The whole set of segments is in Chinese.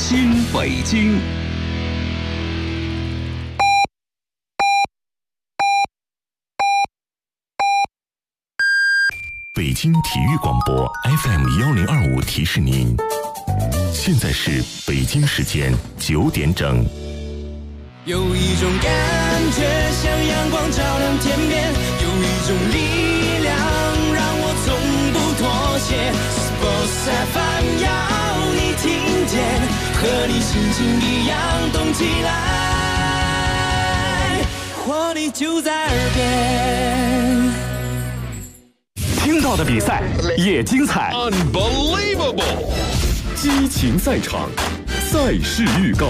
新北京。 北京体育广播 FM1025提示您，现在是北京时间9点整。 有一种感觉像阳光照亮天边，有一种力量让我从不妥协。Sports FM 要你听见，和你心情一样动起来，活力就在耳边。 听到的比赛也精彩 Unbelievable！ 激情赛场，赛事预告。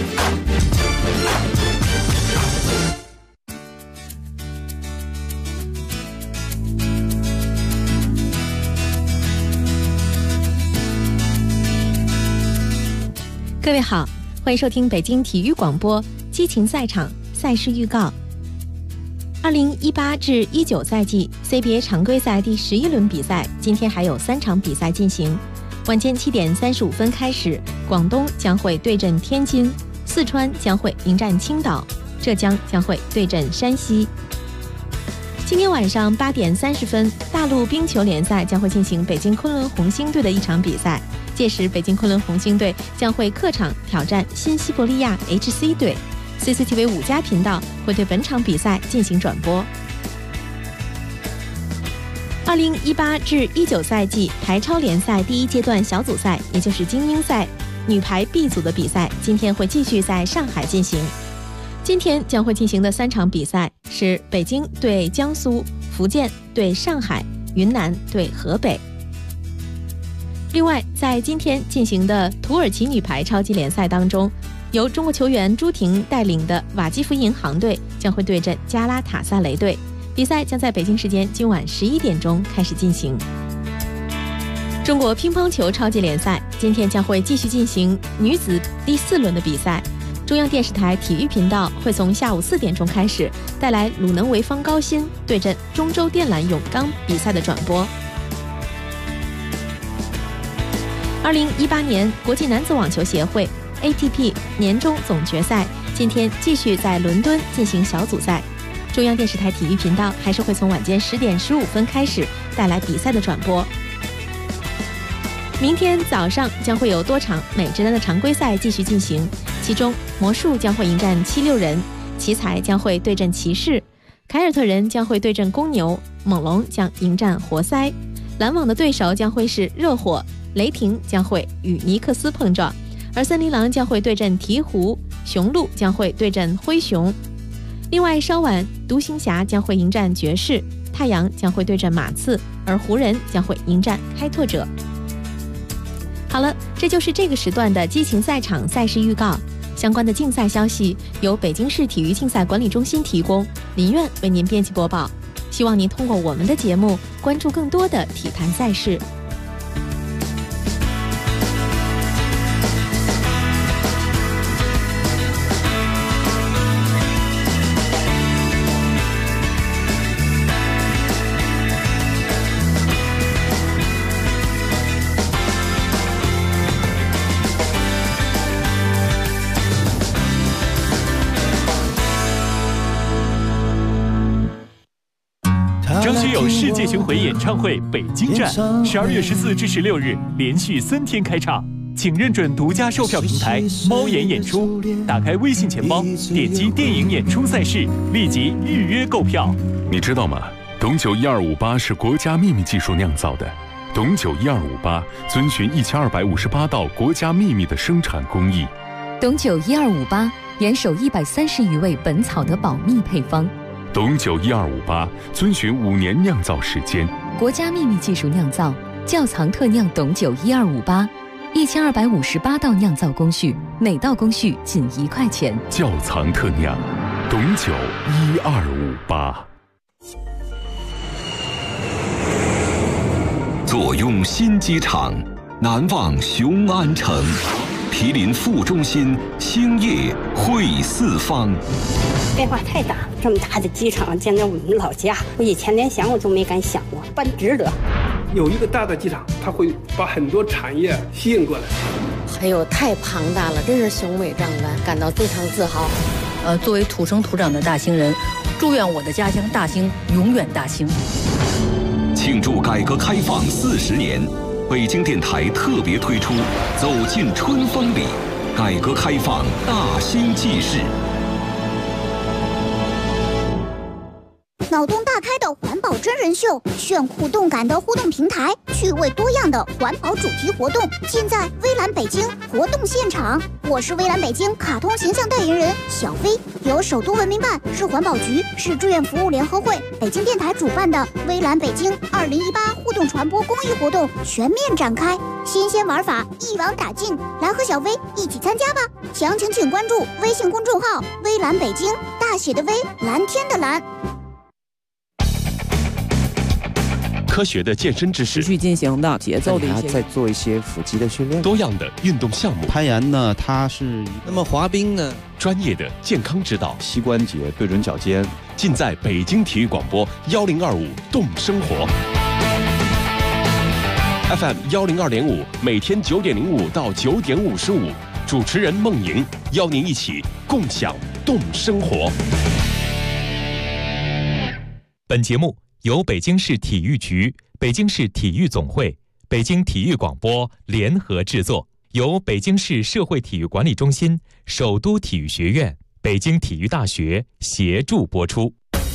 各位好，欢迎收听北京体育广播激情赛场赛事预告。2018至19赛季 CBA 常规赛第11轮比赛，今天还有3场比赛进行。晚间7点35分开始，广东将会对阵天津，四川将会迎战青岛，浙江将会对阵山西。今天晚上8点30分，大陆冰球联赛将会进行北京昆仑红星队的一场比赛，届时北京昆仑红星队将会客场挑战新西伯利亚 HC 队。CCTV 5家频道会对本场比赛进行转播。2018至19赛季台超联赛第1阶段小组赛，也就是精英赛女排 B 组的比赛，今天会继续在上海进行。今天将会进行的3场比赛是北京对江苏、福建对上海、云南对河北。另外，在今天进行的土耳其女排超级联赛当中，由中国球员朱婷带领的瓦基弗银行队将会对阵加拉塔萨雷队，比赛将在北京时间今晚11点钟开始进行。中国乒乓球超级联赛今天将会继续进行女子第4轮的比赛，中央电视台体育频道会从下午4点钟开始带来鲁能潍坊高新对阵中州电缆永钢比赛的转播。2018年国际男子网球协会 ATP 年终总决赛今天继续在伦敦进行小组赛，中央电视台体育频道还是会从晚间10点15分开始带来比赛的转播。明天早上将会有多场美职篮的常规赛继续进行，其中魔术将会迎战76人，奇才将会对阵骑士，凯尔特人将会对阵公牛，猛龙将迎战活塞，篮网的对手将会是热火，雷霆将会与尼克斯碰撞，而森林狼将会对阵鹈鹕，雄鹿将会对阵灰熊。另外稍晚独行侠将会迎战爵士，太阳将会对阵马刺，而湖人将会迎战开拓者。好了，这就是这个时段的激情赛场赛事预告。相关的竞赛消息由北京市体育竞赛管理中心提供，林苑为您编辑播报。希望您通过我们的节目关注更多的体坛赛事。 张学友世界巡回演唱会北京站12月14至16日连续3天开唱，请认准独家售票平台猫眼演出，打开微信钱包，点击电影演出赛事，立即预约购票。 你知道吗？董酒1258是国家秘密技术酿造的，董酒1258遵循1258道国家秘密的生产工艺。 董酒1258严守130余味本草的保密配方。 董酒1258遵循5年酿造时间， 国家秘密技术酿造，窖藏特酿董酒1258，1258道酿造工序，每道工序仅1块钱。 窖藏特酿，董酒1258。 坐拥新机场，难忘雄安城。毗邻副中心，兴业汇四方。 变化太大，这么大的机场，简直我们老家，我以前连想我都没敢想过，办值得。 有一个大的机场，它会把很多产业吸引过来。 哎呦，太庞大了，真是雄伟壮观，感到非常自豪。 作为土生土长的大兴人，祝愿我的家乡大兴永远大兴。 庆祝改革开放40年，北京电台特别推出《走进春风里》，改革开放大兴纪事。 脑洞大开的环保真人秀，炫酷动感的互动平台，趣味多样的环保主题活动，尽在微蓝北京活动现场。我是微蓝北京卡通形象代言人小飞，由首都文明办、市环保局、市志愿服务联合会、北京电台主办的微蓝北京2018互动传播公益活动全面展开，新鲜玩法一网打尽，来和小飞一起参加吧！详情请关注微信公众号微蓝北京，大写的微，蓝天的蓝。 科学的健身知识， 持续进行的节奏的一些， 再做一些腹肌的训练， 多样的运动项目。 攀岩呢，它是那么滑冰呢， 专业的健康指导， 膝关节对准脚尖， 尽在北京体育广播1025动生活 FM 102.5，每天9点05到9点55，主持人孟莹邀您一起共享动生活。 本节目由北京市体育局、北京市体育总会、北京体育广播联合制作，由北京市社会体育管理中心、首都体育学院、北京体育大学协助播出。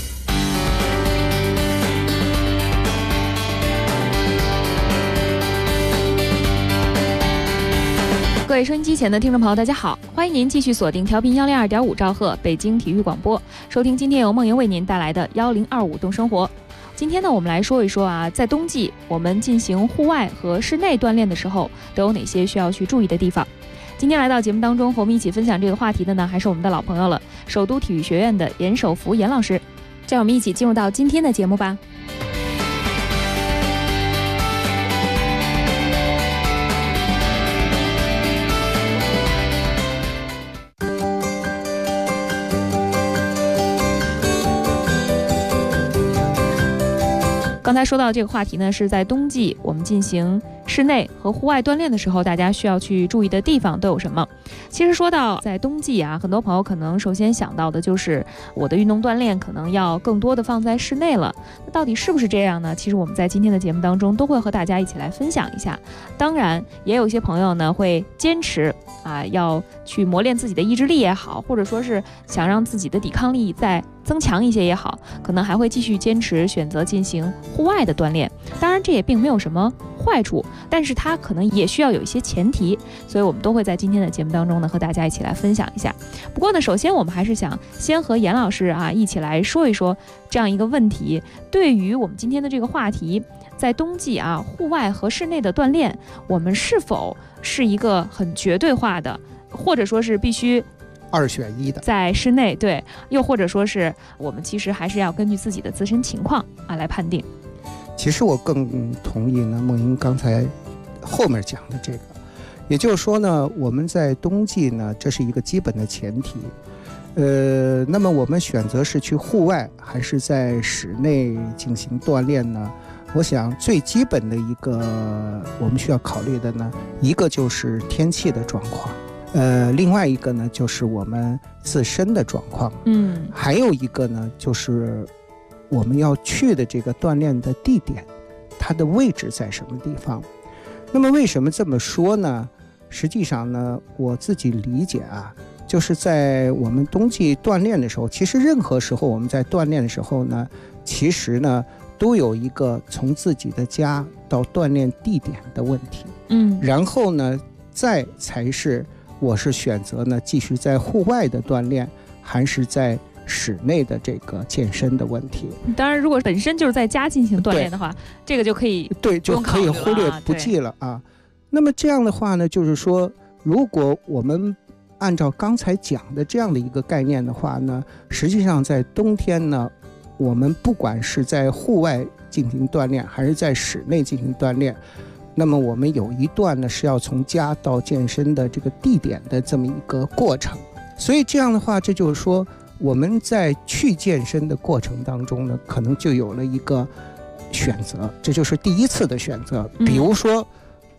各位收音机前的听众朋友，大家好，欢迎您继续锁定调频102.5兆赫北京体育广播，收听今天由梦莹为您带来的1025动生活。今天呢，我们来说一说啊，在冬季我们进行户外和室内锻炼的时候，都有哪些需要去注意的地方？今天来到节目当中和我们一起分享这个话题的呢，还是我们的老朋友了，首都体育学院的严守福严老师。让我们一起进入到今天的节目吧。刚才说到这个话题呢，是在冬季我们进行室内和户外锻炼的时候，大家需要去注意的地方都有什么？其实说到在冬季啊，很多朋友可能首先想到的就是我的运动锻炼可能要更多的放在室内了。那到底是不是这样呢？其实我们在今天的节目当中都会和大家一起来分享一下。当然，也有一些朋友呢会坚持要去磨练自己的意志力也好，或者说是想让自己的抵抗力再增强一些也好，可能还会继续坚持选择进行户外的锻炼。当然这也并没有什么坏处，但是它可能也需要有一些前提，所以我们都会在今天的节目当中呢和大家一起来分享一下。不过呢，首先我们还是想先和严老师一起来说一说这样一个问题，对于我们今天的这个话题，在冬季户外和室内的锻炼，我们是否是一个很绝对化的，或者说是必须 2选1的，在室内，对，又或者说是我们其实还是要根据自己的自身情况来判定。 其实我更同意呢梦莹刚才后面讲的这个，也就是说呢，我们在冬季呢，这是一个基本的前提。那么我们选择是去户外还是在室内进行锻炼呢？我想最基本的一个我们需要考虑的呢，一个就是天气的状况。另外一个呢，就是我们自身的状况。还有一个呢，就是我们要去的这个锻炼的地点，它的位置在什么地方。那么为什么这么说呢？实际上呢，我自己理解就是在我们冬季锻炼的时候，其实任何时候我们在锻炼的时候呢，其实呢都有一个从自己的家到锻炼地点的问题。然后呢，再才是我是选择呢继续在户外的锻炼，还是在室内的这个健身的问题。当然，如果本身就是在家进行锻炼的话，这个就可以就可以忽略不计了那么这样的话呢，就是说，如果我们按照刚才讲的这样的一个概念的话呢，实际上在冬天呢，我们不管是在户外进行锻炼，还是在室内进行锻炼，那么我们有一段呢是要从家到健身的这个地点的这么一个过程。所以这样的话，这就是说我们在去健身的过程当中呢，可能就有了一个选择，这就是第一次的选择。比如说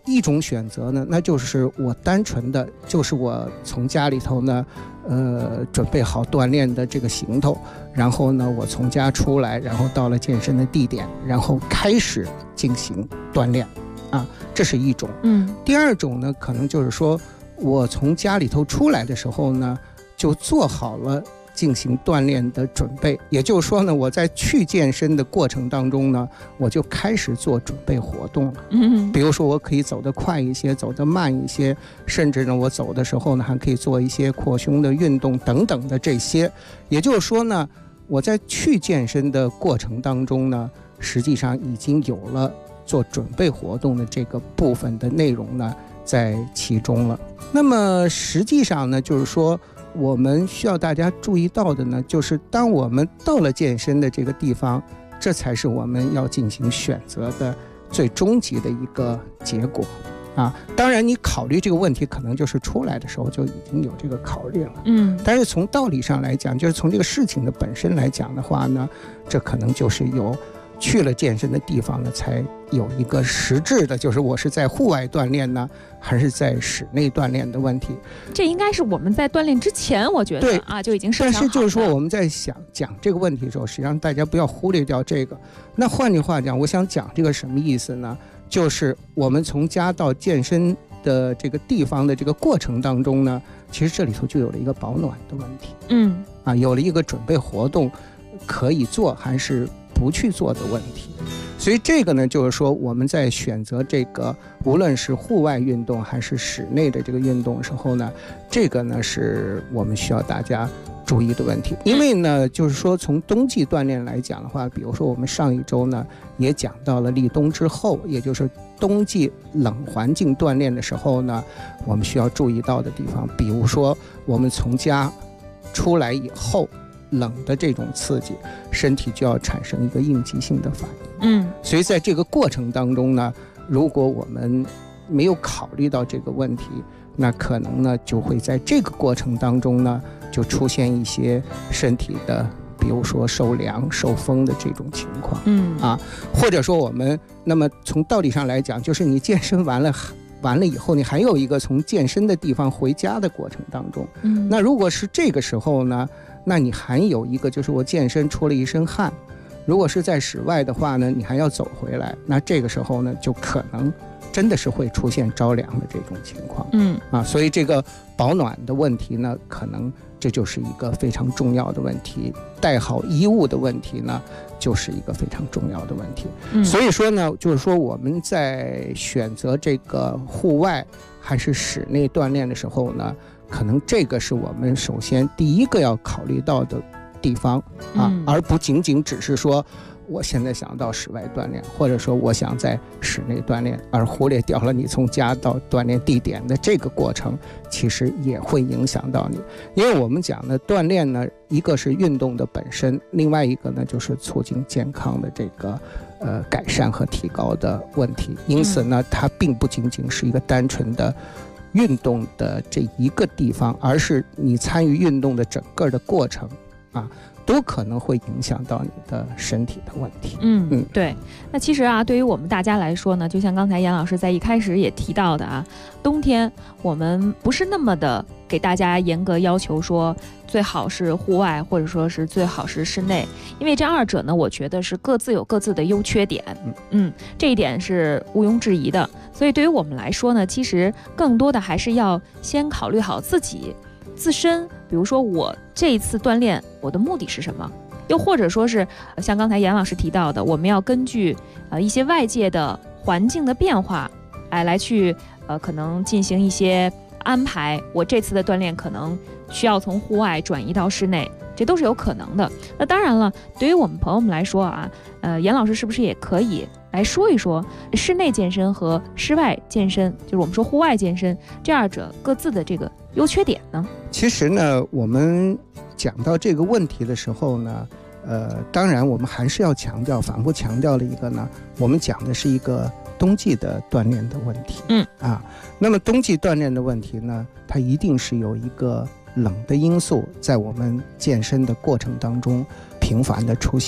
一种选择呢，那就是我单纯的就是我从家里头呢，准备好锻炼的这个行头，然后呢，我从家出来，然后到了健身的地点，然后开始进行锻炼，啊，这是一种。第二种呢，可能就是说我从家里头出来的时候呢，就做好了进行锻炼的准备，也就是说呢，我在去健身的过程当中呢，我就开始做准备活动了。比如说我可以走得快一些，走得慢一些，甚至呢，我走的时候呢，还可以做一些扩胸的运动等等的这些。也就是说呢，我在去健身的过程当中呢，实际上已经有了做准备活动的这个部分的内容呢，在其中了。那么实际上呢，就是说我们需要大家注意到的呢，就是当我们到了健身的这个地方，这才是我们要进行选择的最终极的一个结果啊。当然你考虑这个问题可能就是出来的时候就已经有这个考虑了，但是从道理上来讲，就是从这个事情的本身来讲的话呢，这可能就是有去了健身的地方呢，才有一个实质的，就是我是在户外锻炼呢，还是在室内锻炼的问题。 这应该是我们在锻炼之前，我觉得啊就已经设想好了。 但是就是说我们在讲这个问题的时候，实际上大家不要忽略掉这个。那换句话讲，我想讲这个什么意思呢？就是我们从家到健身的这个地方的这个过程当中呢，其实这里头就有了一个保暖的问题。有了一个准备活动可以做还是不去做的问题。所以这个呢，就是说我们在选择这个无论是户外运动还是室内的这个运动的时候呢，这个呢是我们需要大家注意的问题。因为呢，就是说从冬季锻炼来讲的话，比如说我们上一周呢也讲到了立冬之后，也就是冬季冷环境锻炼的时候呢，我们需要注意到的地方，比如说我们从家出来以后，冷的这种刺激，身体就要产生一个应激性的反应。所以在这个过程当中呢，如果我们没有考虑到这个问题，那可能呢就会在这个过程当中呢，就出现一些身体的，比如说受凉、受风的这种情况。或者说我们那么从道理上来讲，就是你健身完了以后，你还有一个从健身的地方回家的过程当中。那如果是这个时候呢，那你还有一个就是我健身出了一身汗，如果是在室外的话呢，你还要走回来，那这个时候呢，就可能真的是会出现着凉的这种情况。所以这个保暖的问题呢，可能这就是一个非常重要的问题。带好衣物的问题呢，就是一个非常重要的问题。所以说呢，就是说我们在选择这个户外还是室内锻炼的时候呢，可能这个是我们首先第一个要考虑到的地方而不仅仅只是说我现在想到室外锻炼，或者说我想在室内锻炼，而忽略掉了你从家到锻炼地点的这个过程，其实也会影响到你。因为我们讲的锻炼呢，一个是运动的本身，另外一个呢就是促进健康的这个改善和提高的问题。因此呢，它并不仅仅是一个单纯的运动的这一个地方，而是你参与运动的整个的过程都可能会影响到你的身体的问题。 对。那其实对于我们大家来说呢，就像刚才严老师在一开始也提到的冬天我们不是那么的给大家严格要求说最好是户外，或者说是最好是室内，因为这二者呢，我觉得是各自有各自的优缺点。这一点是毋庸置疑的。所以对于我们来说呢，其实更多的还是要先考虑好自己自身，比如说我这一次锻炼我的目的是什么，又或者说是像刚才严老师提到的，我们要根据一些外界的环境的变化来去可能进行一些安排，我这次的锻炼可能需要从户外转移到室内，这都是有可能的。那当然了，对于我们朋友们来说严老师是不是也可以来说一说室内健身和室外健身，就是我们说户外健身，这二者各自的这个优缺点呢？ 其实呢，我们讲到这个问题的时候呢，当然我们还是要强调，反复强调的一个呢，我们讲的是一个冬季的锻炼的问题。那么冬季锻炼的问题呢，它一定是有一个冷的因素在我们健身的过程当中频繁的出现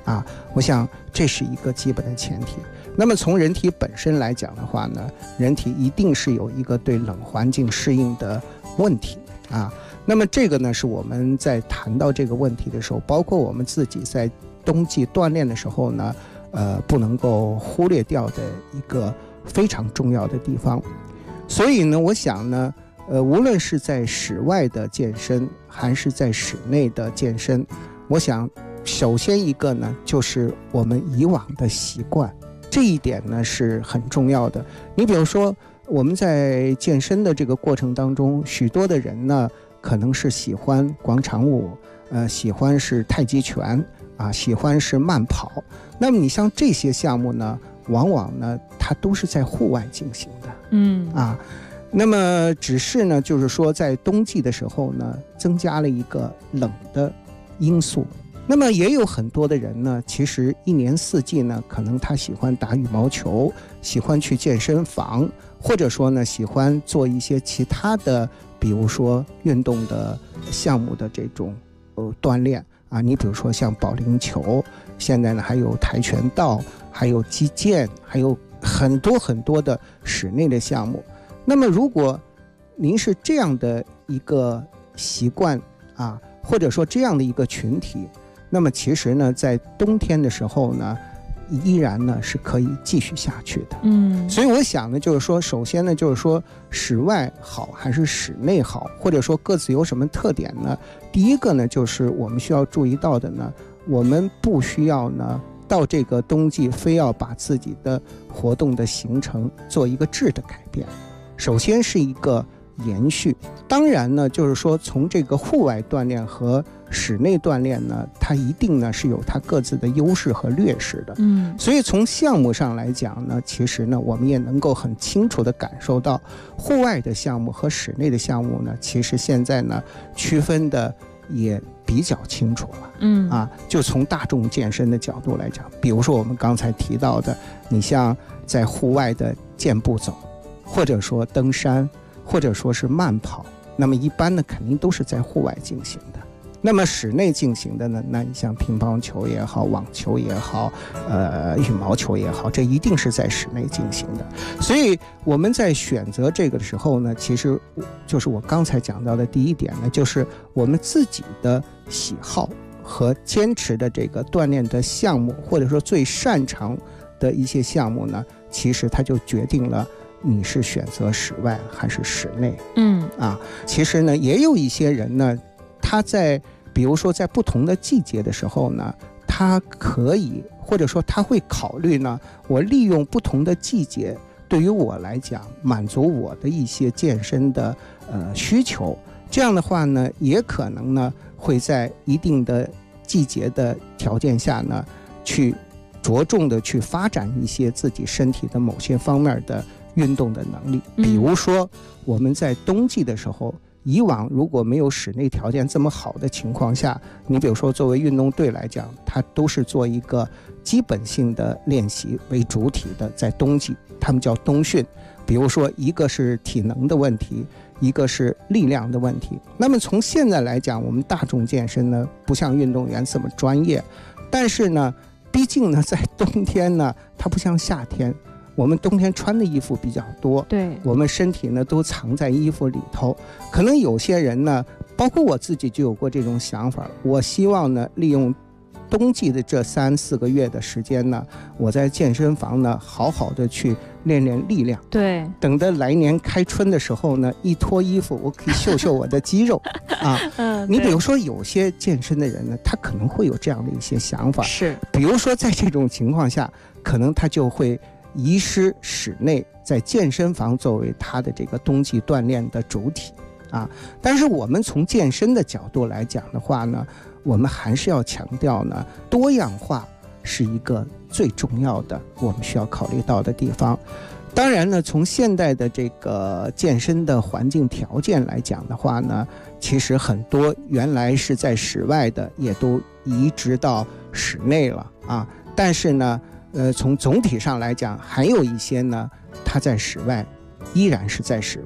啊，我想这是一个基本的前提。那么从人体本身来讲的话呢，人体一定是有一个对冷环境适应的问题啊。那么这个呢，是我们在谈到这个问题的时候，包括我们自己在冬季锻炼的时候呢，不能够忽略掉的一个非常重要的地方。所以呢，我想呢，无论是在室外的健身还是在室内的健身，我想首先一个呢，就是我们以往的习惯，这一点呢是很重要的。你比如说我们在健身的这个过程当中，许多的人呢可能是喜欢广场舞，喜欢是太极拳啊，喜欢是慢跑。那么你像这些项目呢，往往呢它都是在户外进行的，那么只是呢，就是说在冬季的时候呢，增加了一个冷的因素。那么也有很多的人呢，其实一年四季呢，可能他喜欢打羽毛球，喜欢去健身房，或者说呢，喜欢做一些其他的，比如说运动的项目的这种锻炼啊。你比如说像保龄球，现在呢还有跆拳道，还有击剑，还有很多很多的室内的项目。那么如果您是这样的一个习惯啊，或者说这样的一个群体，那么其实呢，在冬天的时候呢，依然呢是可以继续下去的。所以我想呢，就是说，首先呢，就是说室外好还是室内好，或者说各自有什么特点呢？第一个呢，就是我们需要注意到的呢，我们不需要呢到这个冬季非要把自己的活动的行程做一个质的改变。首先是一个延续，当然呢，就是说从这个户外锻炼和室内锻炼呢，它一定呢是有它各自的优势和劣势的。所以从项目上来讲呢，其实呢，我们也能够很清楚地感受到，户外的项目和室内的项目呢，其实现在呢区分的也比较清楚了。就从大众健身的角度来讲，比如说我们刚才提到的，你像在户外的健步走，或者说登山，或者说是慢跑，那么一般呢肯定都是在户外进行的。那么室内进行的呢，那你像乒乓球也好，网球也好，羽毛球也好，这一定是在室内进行的。所以我们在选择这个的时候呢，其实就是我刚才讲到的第一点呢，就是我们自己的喜好和坚持的这个锻炼的项目，或者说最擅长的一些项目呢，其实它就决定了你是选择室外还是室内。其实呢，也有一些人呢，他在比如说在不同的季节的时候呢，他可以或者说他会考虑呢，我利用不同的季节，对于我来讲满足我的一些健身的需求。这样的话呢，也可能呢会在一定的季节的条件下呢，去着重的去发展一些自己身体的某些方面的运动的能力。比如说我们在冬季的时候，以往如果没有室内条件这么好的情况下，你比如说作为运动队来讲，它都是做一个基本性的练习为主体的，在冬季他们叫冬训。比如说一个是体能的问题，一个是力量的问题。那么从现在来讲，我们大众健身呢不像运动员这么专业，但是呢毕竟呢在冬天呢，它不像夏天，我们冬天穿的衣服比较多， 对， 我们身体呢都藏在衣服里头。可能有些人呢，包括我自己就有过这种想法，我希望呢利用冬季的这3-4个月的时间呢，我在健身房呢好好的去练练力量。 对， 等到来年开春的时候呢，一脱衣服我可以秀秀我的肌肉你比如说有些健身的人呢，他可能会有这样的一些想法， 是， 比如说在这种情况下，可能他就会遗失室内在健身房作为他的这个冬季锻炼的主体但是我们从健身的角度来讲的话呢，我们还是要强调呢，多样化是一个最重要的我们需要考虑到的地方。当然呢，从现代的这个健身的环境条件来讲的话呢，其实很多原来是在室外的也都移植到室内了但是呢从总体上来讲，还有一些呢它在室外依然是在室外，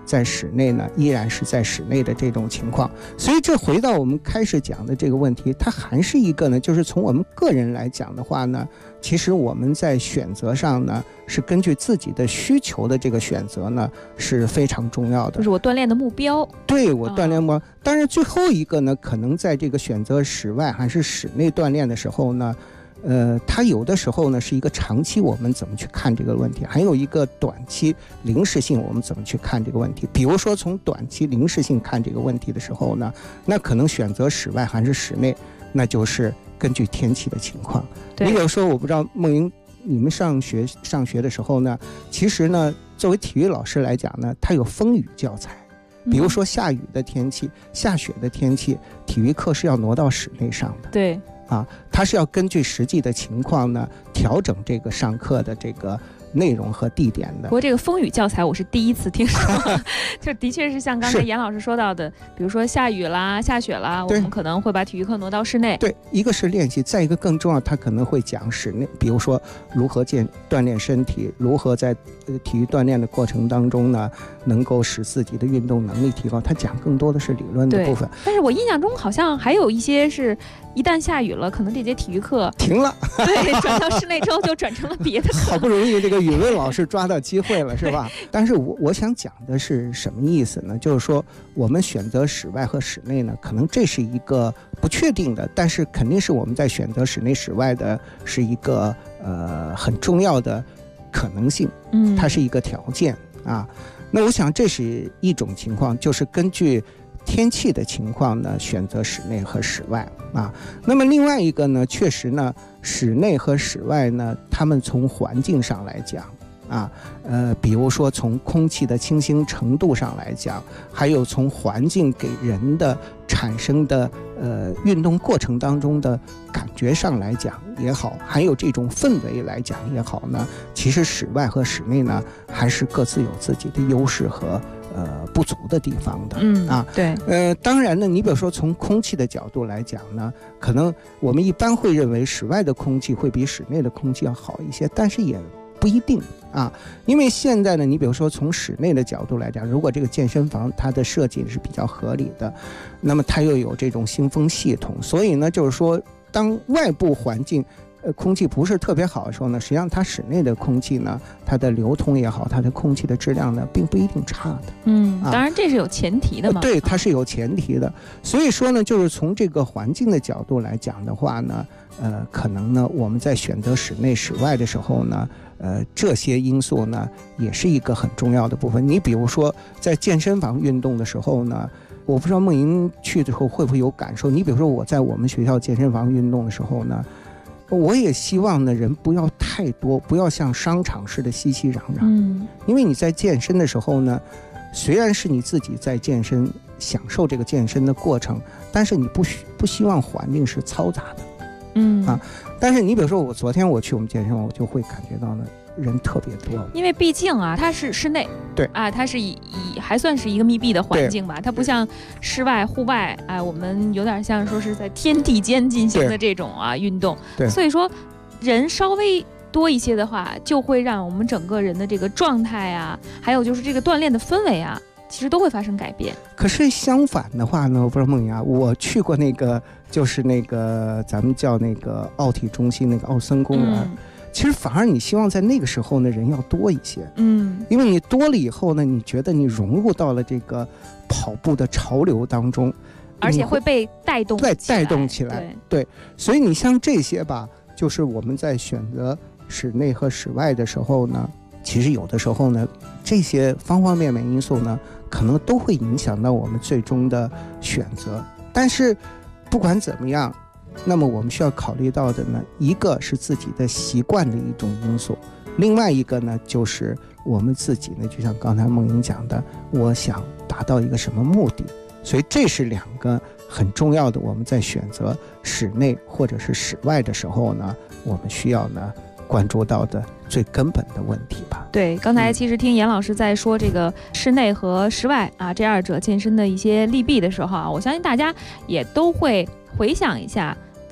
在室内呢依然是在室内的这种情况。所以这回到我们开始讲的这个问题，它还是一个呢，就是从我们个人来讲的话呢，其实我们在选择上呢是根据自己的需求的这个选择呢是非常重要的， 就是我锻炼的目标。 对，我锻炼目标。当然最后一个呢，可能在这个选择室外还是室内锻炼的时候呢，它有的时候呢是一个长期我们怎么去看这个问题，还有一个短期临时性我们怎么去看这个问题。比如说从短期临时性看这个问题的时候呢，那可能选择室外还是室内，那就是根据天气的情况。你比如说，我不知道梦莹你们上学的时候呢，其实呢作为体育老师来讲呢，它有风雨教材。比如说下雨的天气、下雪的天气，体育课是要挪到室内上的。 对啊，它是要根据实际的情况呢调整这个上课的这个内容和地点的。 不过这个风雨教材我是第一次听说，就的确是像刚才严老师说到的，比如说下雨啦、下雪啦，我们可能会把体育课挪到室内。 对，一个是练习，再一个更重要，他可能会讲室内，比如说如何锻炼身体，如何在体育锻炼的过程当中呢，能够使自己的运动能力提高。他讲更多的是理论的部分。 但是我印象中好像还有一些是一旦下雨了，可能这节体育课停了， 对，转到室内之后就转成了别的课。 好不容易这个语文老师抓到机会了，是吧？但是我想讲的是什么意思呢？就是说我们选择室外和室内呢，可能这是一个不确定的，但是肯定是我们在选择室内室外的是一个很重要的可能性，它是一个条件啊。那我想这是一种情况，就是根据天气的情况呢，选择室内和室外啊。那么另外一个呢，确实呢，室内和室外呢，他们从环境上来讲啊，比如说从空气的清新程度上来讲，还有从环境给人的产生的运动过程当中的感觉上来讲也好，还有这种氛围来讲也好呢，其实室外和室内呢，还是各自有自己的优势和不足的地方的。 对， 当然呢，你比如说从空气的角度来讲呢，可能我们一般会认为室外的空气会比室内的空气要好一些，但是也不一定啊。因为现在呢，你比如说从室内的角度来讲，如果这个健身房它的设计是比较合理的，那么它又有这种新风系统，所以呢，就是说当外部环境空气不是特别好的时候呢，实际上它室内的空气呢，它的流通也好，它的空气的质量呢，并不一定差的。 当然这是有前提的嘛。 对，它是有前提的。所以说呢，就是从这个环境的角度来讲的话呢，可能呢，我们在选择室内室外的时候呢，这些因素呢，也是一个很重要的部分。你比如说在健身房运动的时候呢，我不知道梦莹去之后会不会有感受。你比如说我在我们学校健身房运动的时候呢，我也希望呢人不要太多，不要像商场似的熙熙攘攘。因为你在健身的时候呢，虽然是你自己在健身，享受这个健身的过程，但是你不希望环境是嘈杂的。但是你比如说我昨天我去我们健身房，我就会感觉到呢人特别多， 因为毕竟啊它是室内， 对啊，它是还算是一个密闭的环境吧，它不像室外户外，我们有点像说是在天地间进行的这种运动，所以说人稍微多一些的话，就会让我们整个人的这个状态啊，还有就是这个锻炼的氛围啊，其实都会发生改变。 可是相反的话呢，我不知道梦莹啊，我去过那个就是那个咱们叫那个奥体中心那个奥森公园，其实反而你希望在那个时候呢人要多一些，因为你多了以后呢，你觉得你融入到了这个跑步的潮流当中， 而且会被带动起来。对，所以你像这些吧，就是我们在选择室内和室外的时候呢，其实有的时候呢，这些方方面面因素呢，可能都会影响到我们最终的选择。但是不管怎么样，那么我们需要考虑到的呢，一个是自己的习惯的一种因素，另外一个呢，就是我们自己呢，就像刚才梦莹讲的，我想达到一个什么目的。所以这是两个很重要的，我们在选择室内或者是室外的时候呢，我们需要呢关注到的最根本的问题吧。 对，刚才其实听严老师在说这个室内和室外这二者健身的一些利弊的时候我相信大家也都会回想一下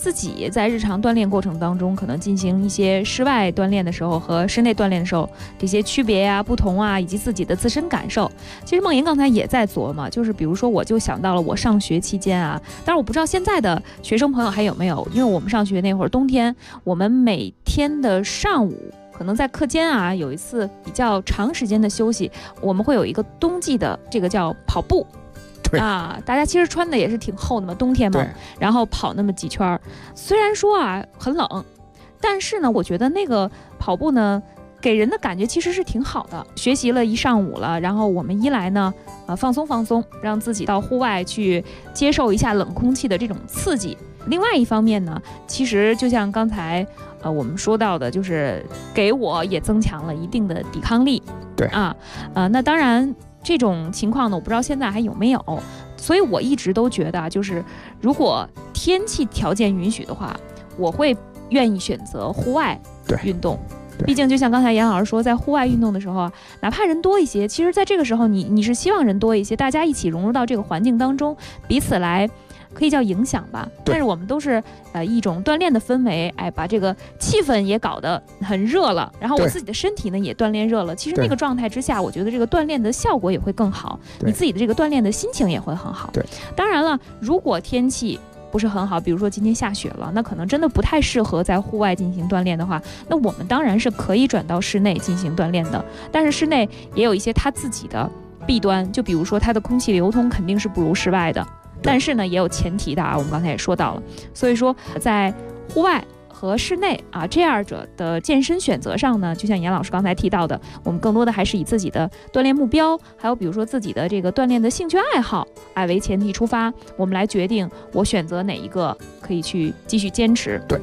自己在日常锻炼过程当中，可能进行一些室外锻炼的时候和室内锻炼的时候这些区别呀、不同啊，以及自己的自身感受。其实梦莹刚才也在琢磨，就是比如说我就想到了我上学期间啊，当然我不知道现在的学生朋友还有没有，因为我们上学那会儿冬天，我们每天的上午可能在课间啊有一次比较长时间的休息，我们会有一个冬季的这个叫跑步。啊，大家其实穿的也是挺厚的嘛，冬天嘛，然后跑那么几圈，虽然说啊很冷，但是呢，我觉得那个跑步呢，给人的感觉其实是挺好的。学习了一上午了，然后我们一来呢，放松放松，让自己到户外去接受一下冷空气的这种刺激。另外一方面呢，其实就像刚才我们说到的，就是给我也增强了一定的抵抗力。 对啊，那当然。这种情况呢，我不知道现在还有没有，所以我一直都觉得，就是如果天气条件允许的话，我会愿意选择户外运动。毕竟就像刚才严老师说，在户外运动的时候啊，哪怕人多一些，其实在这个时候你是希望人多一些，大家一起融入到这个环境当中，彼此来可以叫影响吧。但是我们都是一种锻炼的氛围，把这个气氛也搞得很热了，然后我自己的身体呢也锻炼热了。其实那个状态之下，我觉得这个锻炼的效果也会更好，你自己的这个锻炼的心情也会很好。 对， 当然了，如果天气不是很好，比如说今天下雪了，那可能真的不太适合在户外进行锻炼的话，那我们当然是可以转到室内进行锻炼的。但是室内也有一些它自己的弊端，就比如说它的空气流通肯定是不如室外的，但是呢也有前提的啊，我们刚才也说到了。所以说在户外和室内啊这二者的健身选择上呢，就像严老师刚才提到的，我们更多的还是以自己的锻炼目标，还有比如说自己的这个锻炼的兴趣爱好为前提出发，我们来决定我选择哪一个可以去继续坚持。 对。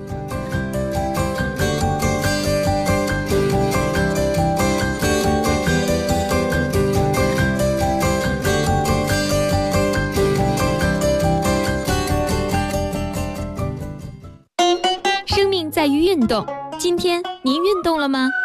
在于运动，今天您运动了吗？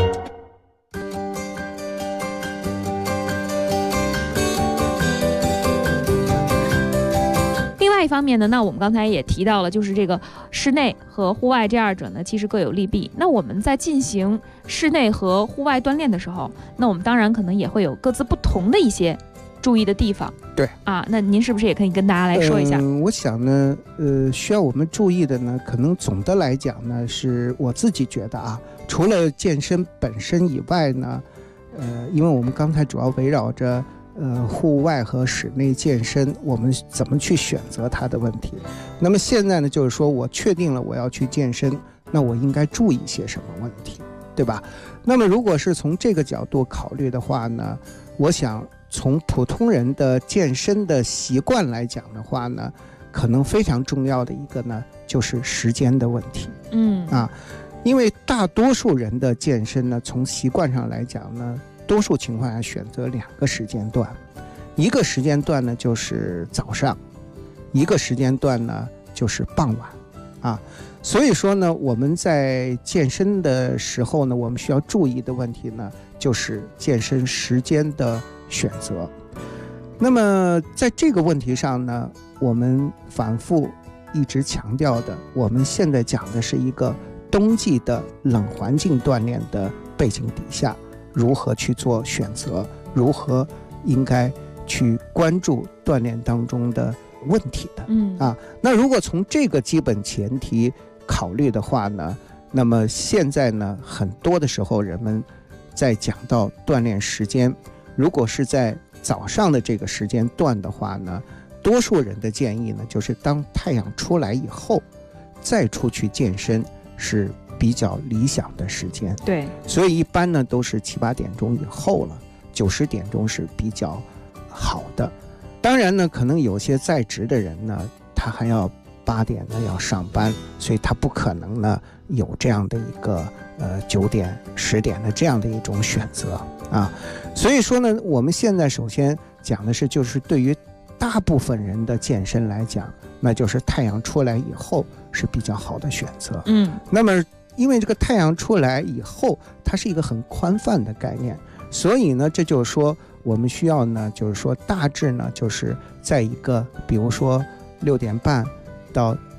另外一方面呢，那我们刚才也提到了，就是这个室内和户外这二者呢，其实各有利弊。那我们在进行室内和户外锻炼的时候，那我们当然可能也会有各自不同的一些注意的地方。 对啊，那您是不是也可以跟大家来说一下？ 我想呢，需要我们注意的呢，可能总的来讲呢，是我自己觉得啊，除了健身本身以外呢，因为我们刚才主要围绕着户外和室内健身，我们怎么去选择它的问题。那么现在呢，就是说我确定了我要去健身，那我应该注意一些什么问题，对吧？那么如果是从这个角度考虑的话呢，我想从普通人的健身的习惯来讲的话呢，可能非常重要的一个呢，就是时间的问题。因为大多数人的健身呢，从习惯上来讲呢，多数情况下选择2个时间段，一个时间段呢就是早上，一个时间段呢就是傍晚所以说呢，我们在健身的时候呢，我们需要注意的问题呢，就是健身时间的选择。那么在这个问题上呢，我们反复一直强调的，我们现在讲的是一个冬季的冷环境锻炼的背景底下，如何去做选择，如何应该去关注锻炼当中的问题的。那如果从这个基本前提考虑的话呢，那么现在呢，很多的时候人们在讲到锻炼时间，如果是在早上的这个时间段的话呢，多数人的建议呢，就是当太阳出来以后再出去健身是比较理想的时间。 对， 所以一般呢都是7、8点钟以后了，9、10点钟是比较好的。当然呢，可能有些在职的人呢，他还要8点呢要上班，所以他不可能呢有这样的一个9点、10点的这样的一种选择所以说呢，我们现在首先讲的是，就是对于大部分人的健身来讲，那就是太阳出来以后是比较好的选择。那么因为这个太阳出来以后，它是一个很宽泛的概念，所以呢，这就是说我们需要呢，就是说大致呢，就是在一个比如说6点半到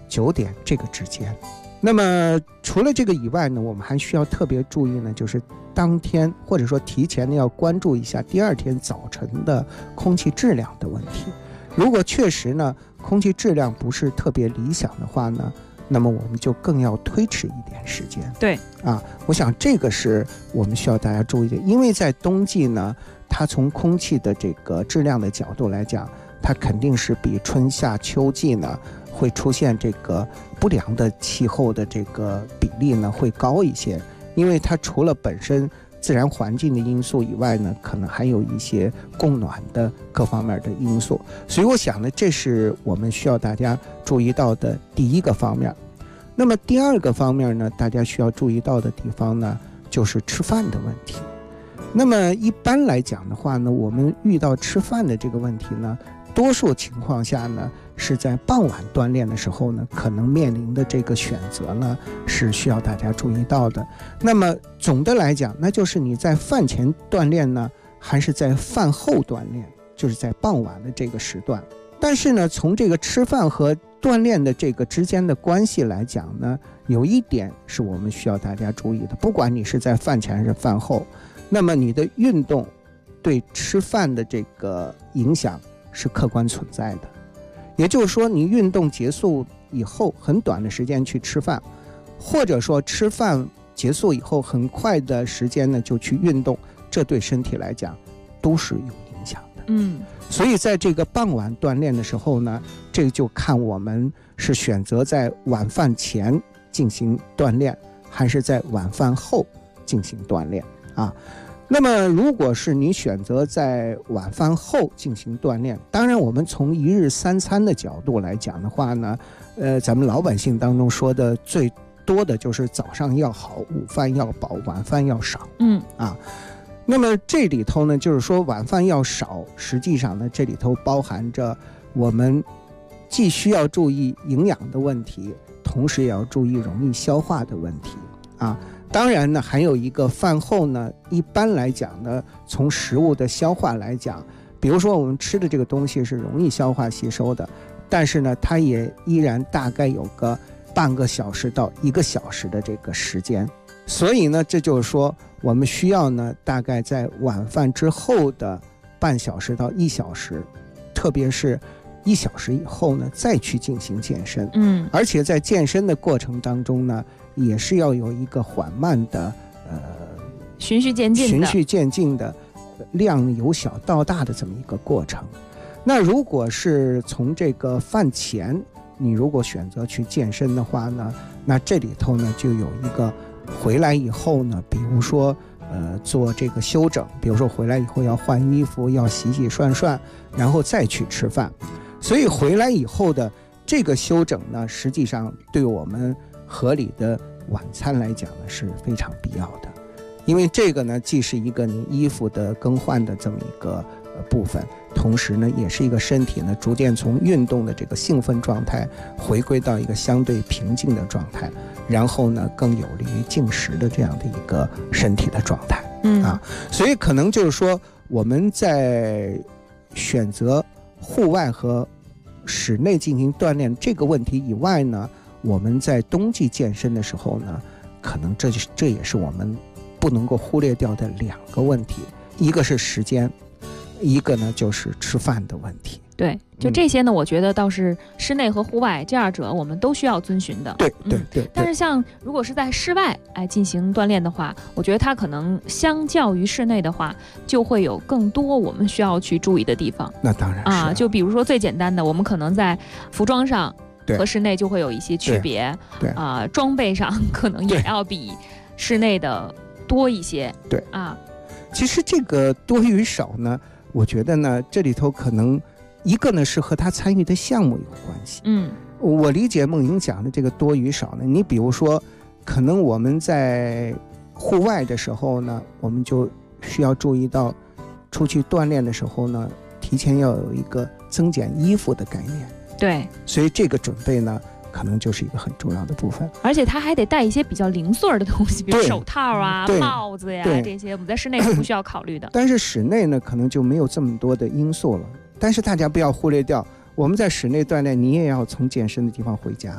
9点这个之间。那么除了这个以外呢，我们还需要特别注意呢，就是当天或者说提前呢要关注一下第2天早晨的空气质量的问题。如果确实呢空气质量不是特别理想的话呢，那么我们就更要推迟一点时间。 对我想这个是我们需要大家注意的，因为在冬季呢，它从空气的这个质量的角度来讲，它肯定是比春夏秋季呢会出现这个不良的气候的这个比例呢会高一些，因为它除了本身自然环境的因素以外呢，可能还有一些供暖的各方面的因素。所以我想呢，这是我们需要大家注意到的第一个方面。那么第2个方面呢，大家需要注意到的地方呢，就是吃饭的问题。那么一般来讲的话呢，我们遇到吃饭的这个问题呢，多数情况下呢，是在傍晚锻炼的时候呢，可能面临的这个选择呢，是需要大家注意到的。那么总的来讲，那就是你在饭前锻炼呢，还是在饭后锻炼，就是在傍晚的这个时段。但是呢，从这个吃饭和锻炼的这个之间的关系来讲呢，有一点是我们需要大家注意的，不管你是在饭前还是饭后，那么你的运动对吃饭的这个影响是客观存在的。也就是说，你运动结束以后很短的时间去吃饭，或者说吃饭结束以后很快的时间呢就去运动，这对身体来讲都是有影响的。所以在这个傍晚锻炼的时候呢，这就看我们是选择在晚饭前进行锻炼，还是在晚饭后进行锻炼那么如果是你选择在晚饭后进行锻炼，当然我们从一日3餐的角度来讲的话呢，咱们老百姓当中说的最多的就是早上要好，午饭要饱，晚饭要少。那么这里头呢，就是说晚饭要少，实际上呢，这里头包含着我们既需要注意营养的问题，同时也要注意容易消化的问题当然呢，还有一个饭后呢，一般来讲呢，从食物的消化来讲，比如说我们吃的这个东西是容易消化吸收的，但是呢，它也依然大概有个半个小时到1个小时的这个时间。所以呢，这就是说我们需要呢，大概在晚饭之后的半小时到1小时，特别是1小时以后呢，再去进行健身。而且在健身的过程当中呢，也是要有一个缓慢的循序渐进的量由小到大的这么一个过程。那如果是从这个饭前你如果选择去健身的话呢，那这里头呢就有一个回来以后呢，比如说做这个休整，比如说回来以后要换衣服，要洗洗涮涮，然后再去吃饭。所以回来以后的这个休整呢，实际上对我们合理的晚餐来讲呢是非常必要的。因为这个呢既是一个你衣服的更换的这么一个部分，同时呢也是一个身体呢逐渐从运动的这个兴奋状态回归到一个相对平静的状态，然后呢更有利于进食的这样的一个身体的状态所以可能就是说我们在选择户外和室内进行锻炼这个问题以外呢，我们在冬季健身的时候呢，可能这也是我们不能够忽略掉的2个问题，一个是时间，一个呢就是吃饭的问题。 对，就这些呢，我觉得倒是室内和户外这2者我们都需要遵循的。 对。 但是像如果是在室外进行锻炼的话，我觉得它可能相较于室内的话，就会有更多我们需要去注意的地方。 那当然是就比如说最简单的，我们可能在服装上和室内就会有一些区别。装备上可能也要比室内的多一些。 其实这个多与少呢，我觉得呢，这里头可能一个呢是和他参与的项目有关系。我理解梦莹讲的这个多与少呢，你比如说可能我们在户外的时候呢，我们就需要注意到出去锻炼的时候呢，提前要有一个增减衣服的概念。 对， 所以这个准备呢可能就是一个很重要的部分。 而且它还得带一些比较零碎的东西，比如手套帽子呀，这些我们在室内是不需要考虑的。 但是室内呢可能就没有这么多的因素了。但是大家不要忽略掉，我们在室内锻炼，你也要从健身的地方回家。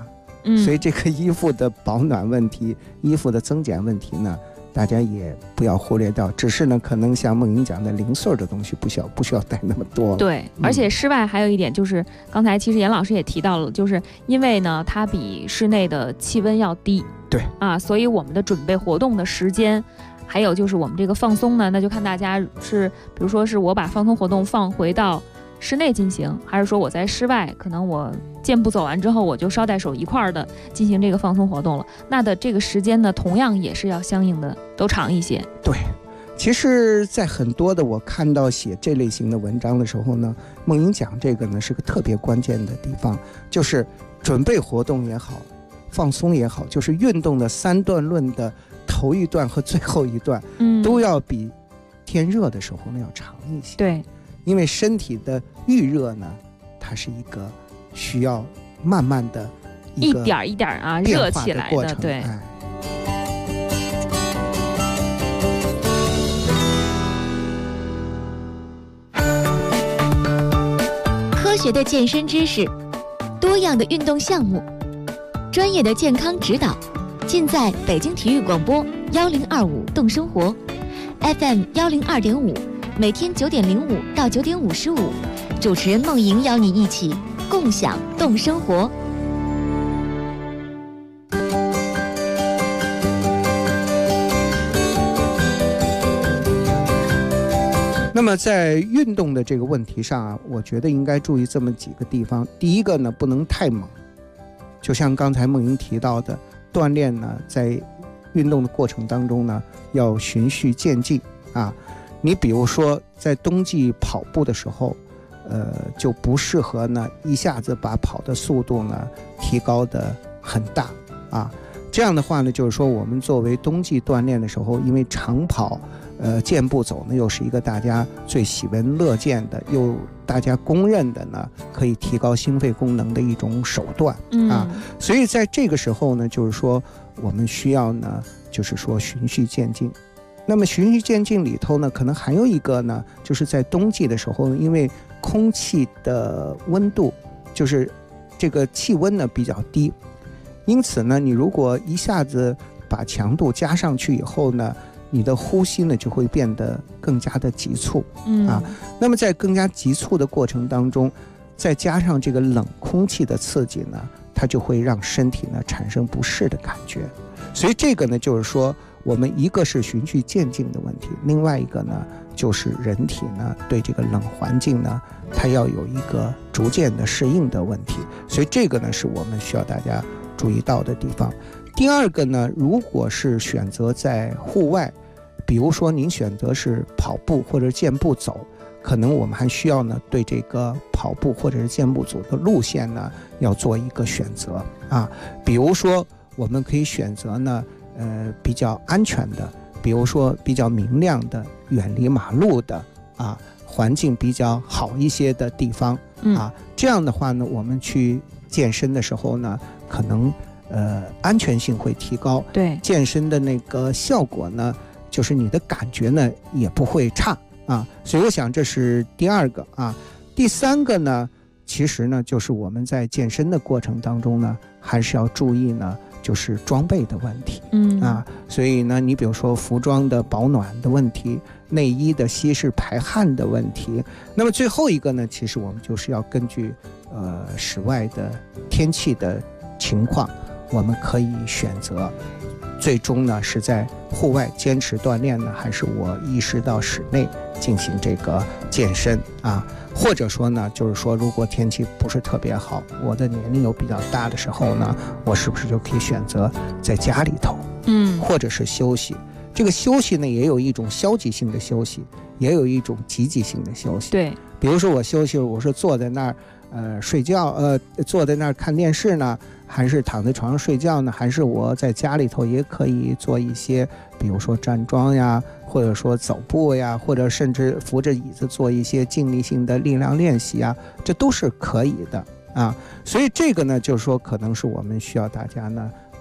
所以这个衣服的保暖问题、衣服的增减问题呢，大家也不要忽略掉。只是呢，可能像梦莹讲的零碎的东西不需要带那么多。 对，而且室外还有一点就是，刚才其实严老师也提到了，就是因为呢，它比室内的气温要低。 对啊，所以我们的准备活动的时间。还有就是我们这个放松呢，那就看大家是，比如说是我把放松活动放回到室内进行，还是说我在室外，可能我健步走完之后，我就捎带手一块儿的进行这个放松活动了。那的这个时间呢，同样也是要相应的都长一些。 对，其实，在很多的我看到写这类型的文章的时候呢，梦莹讲这个呢是个特别关键的地方，就是准备活动也好，放松也好，就是运动的3段论的头一段和最后一段，都要比天热的时候呢要长一些。 对， 因为身体的预热呢，它是一个需要慢慢的一点一点啊热起来的。对。 科学的健身知识，多样的运动项目，专业的健康指导。尽在北京体育广播1025动生活 FM 102.5，每天9点05到9点55，主持人梦莹邀你一起共享动生活。 那么在运动的这个问题上啊，我觉得应该注意这么几个地方。第一个呢，不能太猛，就像刚才梦莹提到的。锻炼呢，在运动的过程当中呢，要循序渐进啊。你比如说，在冬季跑步的时候，就不适合呢一下子把跑的速度呢提高的很大啊。这样的话呢，就是说我们作为冬季锻炼的时候，因为长跑，健步走呢，又是一个大家最喜闻乐见的，又大家公认的呢，可以提高心肺功能的一种手段啊。所以在这个时候呢，就是说我们需要呢，就是说循序渐进。那么循序渐进里头呢，可能还有一个呢，就是在冬季的时候，因为空气的温度，就是这个气温呢比较低，因此呢，你如果一下子把强度加上去以后呢，你的呼吸呢就会变得更加的急促啊。那么在更加急促的过程当中，再加上这个冷空气的刺激呢，它就会让身体呢产生不适的感觉。所以这个呢，就是说我们一个是循序渐进的问题，另外一个呢，就是人体呢对这个冷环境呢，它要有一个逐渐的适应的问题。所以这个呢，是我们需要大家注意到的地方。第二个呢，如果是选择在户外，比如说您选择是跑步或者健步走，可能我们还需要呢对这个跑步或者是健步走的路线呢要做一个选择啊。比如说我们可以选择呢比较安全的，比如说比较明亮的，远离马路的啊，环境比较好一些的地方啊。这样的话呢，我们去健身的时候呢，可能安全性会提高， 对健身的那个效果呢，就是你的感觉呢也不会差啊。所以我想这是第二个啊。第三个呢，其实呢就是我们在健身的过程当中呢，还是要注意呢，就是装备的问题啊。所以呢，你比如说服装的保暖的问题，内衣的吸湿排汗的问题。那么最后一个呢，其实我们就是要根据室外的天气的情况，我们可以选择最终呢是在户外坚持锻炼呢，还是我移师到室内进行这个健身啊？或者说呢，就是说如果天气不是特别好，我的年龄又比较大的时候呢，我是不是就可以选择在家里头或者是休息？这个休息呢，也有一种消极性的休息，也有一种积极性的休息。 对， 比如说我休息，我是坐在那儿睡觉，坐在那儿看电视呢，还是躺在床上睡觉呢，还是我在家里头也可以做一些，比如说站桩呀，或者说走步呀，或者甚至扶着椅子做一些静力性的力量练习啊，这都是可以的啊。所以这个呢，就是说可能是我们需要大家呢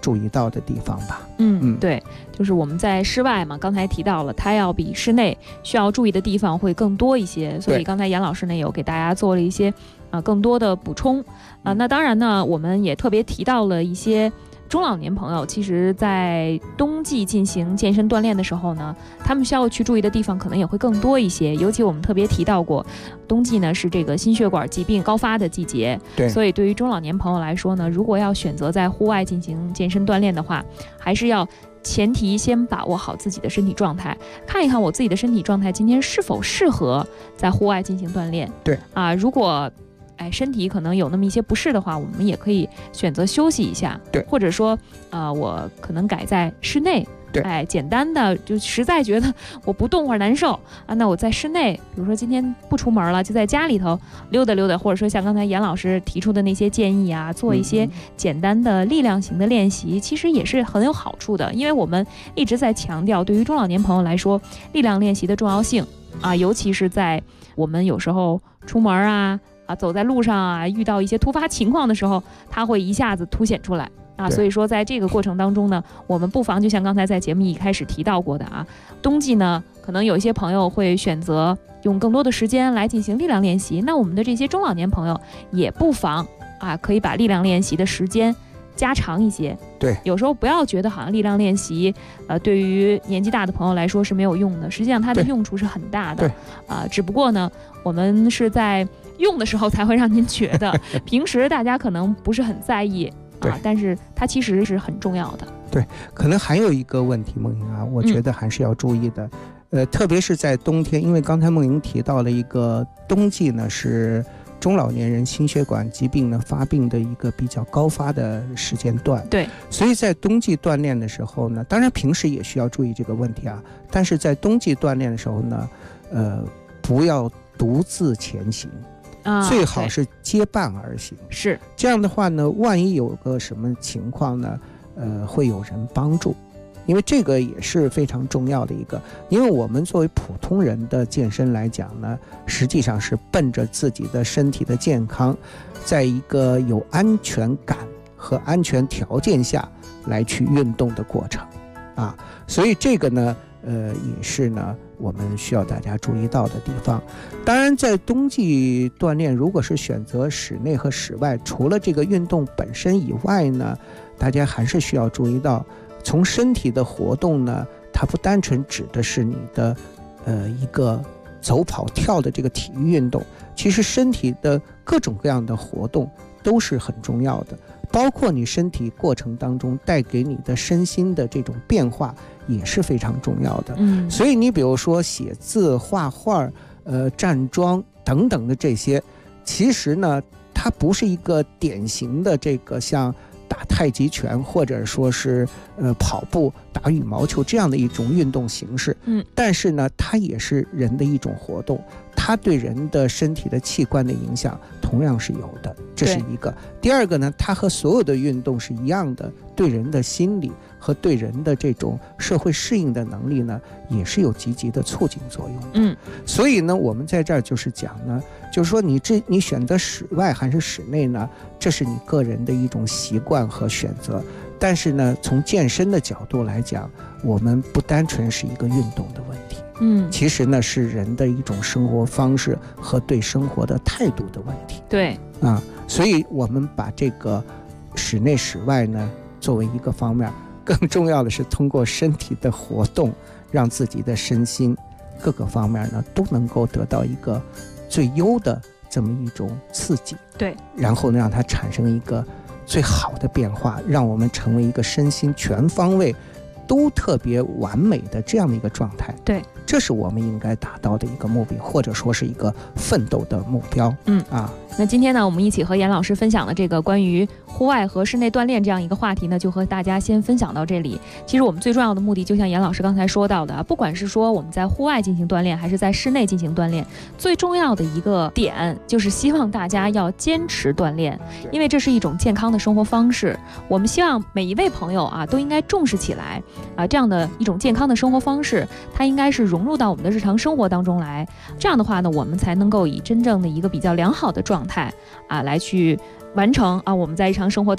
注意到的地方吧。 对，就是我们在室外嘛，刚才提到了，它要比室内需要注意的地方会更多一些，所以刚才严老师呢有给大家做了一些更多的补充那当然呢，我们也特别提到了一些中老年朋友，其实在冬季进行健身锻炼的时候呢，他们需要去注意的地方可能也会更多一些。尤其我们特别提到过，冬季呢是这个心血管疾病高发的季节， 对， 所以对于中老年朋友来说呢，如果要选择在户外进行健身锻炼的话，还是要前提先把握好自己的身体状态，看一看我自己的身体状态今天是否适合在户外进行锻炼。 对如果身体可能有那么一些不适的话，我们也可以选择休息一下， 对， 或者说我可能改在室内， 对， 简单的就实在觉得我不动会儿难受那我在室内，比如说今天不出门了，就在家里头溜达溜达，或者说像刚才严老师提出的那些建议做一些简单的力量型的练习，其实也是很有好处的。因为我们一直在强调，对于中老年朋友来说，力量练习的重要性尤其是在我们有时候出门走在路上遇到一些突发情况的时候，它会一下子凸显出来所以说在这个过程当中呢，我们不妨就像刚才在节目一开始提到过的冬季呢，可能有一些朋友会选择用更多的时间来进行力量练习，那我们的这些中老年朋友也不妨可以把力量练习的时间加长一些。 对， 有时候不要觉得好像力量练习对于年纪大的朋友来说是没有用的，实际上它的用处是很大的只不过呢，我们是在用的时候才会让您觉得平时大家可能不是很在意但是它其实是很重要的。 对，可能还有一个问题，梦莹我觉得还是要注意的特别是在冬天，因为刚才梦莹提到了一个冬季呢是中老年人心血管疾病呢发病的一个比较高发的时间段， 对， 所以在冬季锻炼的时候呢，当然平时也需要注意这个问题但是在冬季锻炼的时候呢不要独自前行最好是结伴而行， 是这样的话呢，万一有个什么情况呢会有人帮助，因为这个也是非常重要的一个，因为我们作为普通人的健身来讲呢，实际上是奔着自己的身体的健康，在一个有安全感和安全条件下来去运动的过程所以这个呢也是呢我们需要大家注意到的地方。当然在冬季锻炼，如果是选择室内和室外，除了这个运动本身以外呢，大家还是需要注意到，从身体的活动呢，它不单纯指的是你的一个走跑跳的这个体育运动，其实身体的各种各样的活动都是很重要的，包括你身体过程当中带给你的身心的这种变化也是非常重要的所以你比如说写字、画画、站桩等等的这些，其实呢它不是一个典型的这个像打太极拳或者说是跑步、打羽毛球这样的一种运动形式但是呢它也是人的一种活动，它对人的身体的器官的影响同样是有的，这是一个。第二个呢，它和所有的运动是一样的，对人的心理和对人的这种社会适应的能力呢也是有积极的促进作用的所以呢我们在这儿就是讲呢，就是说你选择室外还是室内呢，这是你个人的一种习惯和选择，但是呢从健身的角度来讲，我们不单纯是一个运动的问题其实呢是人的一种生活方式和对生活的态度的问题。 对所以我们把这个室内室外呢作为一个方面，更重要的是通过身体的活动，让自己的身心各个方面呢都能够得到一个最优的这么一种刺激， 对， 然后呢让它产生一个最好的变化，让我们成为一个身心全方位都特别完美的这样的一个状态。 对， 这是我们应该达到的一个目标，或者说是一个奋斗的目标。 那今天呢，我们一起和严老师分享的这个关于户外和室内锻炼这样一个话题呢，就和大家先分享到这里。其实我们最重要的目的，就像严老师刚才说到的，不管是说我们在户外进行锻炼，还是在室内进行锻炼，最重要的一个点就是希望大家要坚持锻炼，因为这是一种健康的生活方式。我们希望每一位朋友都应该重视起来这样的一种健康的生活方式，它应该是融入到我们的日常生活当中来。这样的话呢，我们才能够以真正的一个比较良好的状态来去完成我们在日常生活